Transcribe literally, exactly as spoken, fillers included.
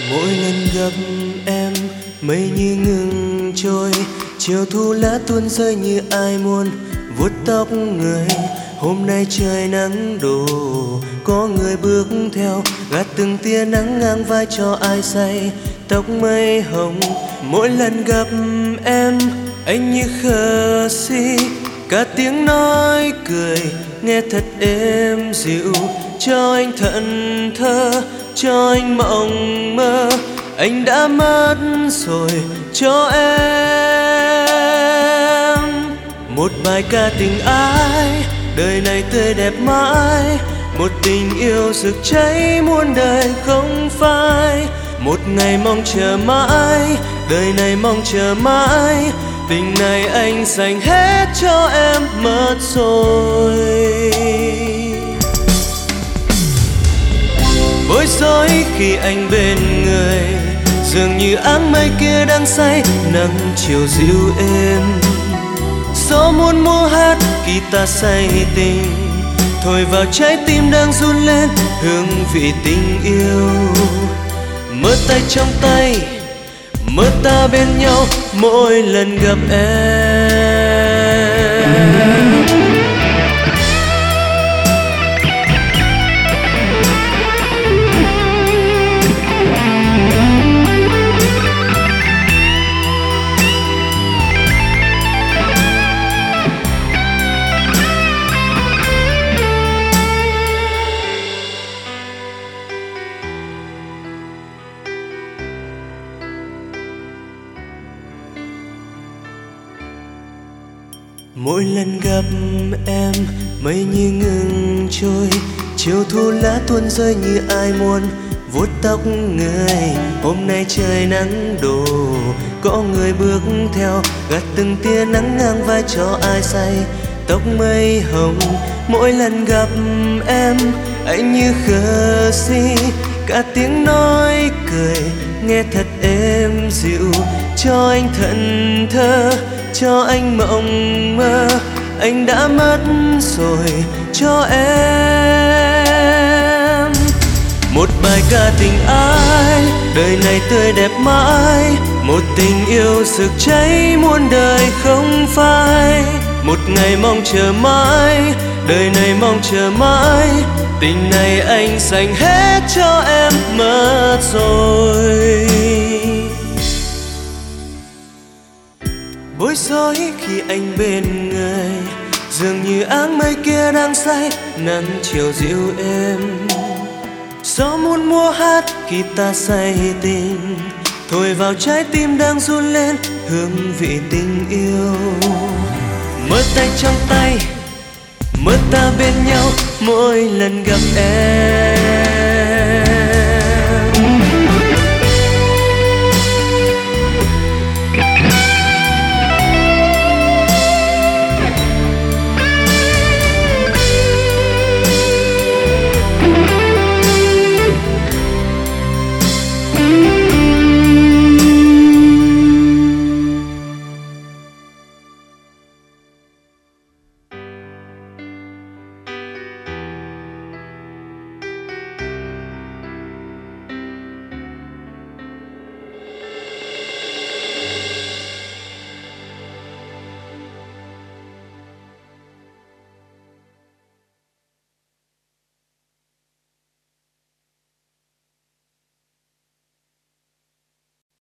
Mỗi lần gặp em mây như ngừng trôi, chiều thu lá tuôn rơi như ai muốn vuốt tóc người. Hôm nay trời nắng đổ, có người bước theo, gạt từng tia nắng ngang vai cho ai say tóc mây hồng. Mỗi lần gặp em anh như khờ si, cả tiếng nói cười nghe thật êm dịu, cho anh thẫn thơ, cho anh mộng mơ. Anh đã mất rồi cho em một bài ca tình ái, đời này tươi đẹp mãi. Một tình yêu rực cháy muôn đời không phai, một ngày mong chờ mãi, đời này mong chờ mãi. Tình này anh dành hết cho em mất rồi. Bối rối khi anh bên người, dường như áng mây kia đang say, nắng chiều dịu êm. Gió muốn múa hát guitar say tình, thổi vào trái tim đang run lên hương vị tình yêu. Mơ tay trong tay, mơ ta bên nhau mỗi lần gặp em. Mỗi lần gặp em mây như ngừng trôi, chiều thu lá tuôn rơi như ai muốn vuốt tóc người. Hôm nay trời nắng đổ, có người bước theo, gạt từng tia nắng ngang vai cho ai say tóc mây hồng. Mỗi lần gặp em anh như khờ si, cả tiếng nói cười nghe thật êm dịu, cho anh thẫn thơ, cho anh mộng mơ. Anh đã mất rồi cho em một bài ca tình ái, đời này tươi đẹp mãi. Một tình yêu rực cháy muôn đời không phai, một ngày mong chờ mãi, đời này mong chờ mãi. Tình này anh dành hết cho em mất rồi. Bối rối khi anh bên người, dường như áng mây kia đang say, nắng chiều dịu êm. Gió muốn múa hát guitar say tình, thổi vào trái tim đang run lên hương vị tình yêu. Mơ tay trong tay, mơ ta bên nhau mỗi lần gặp em.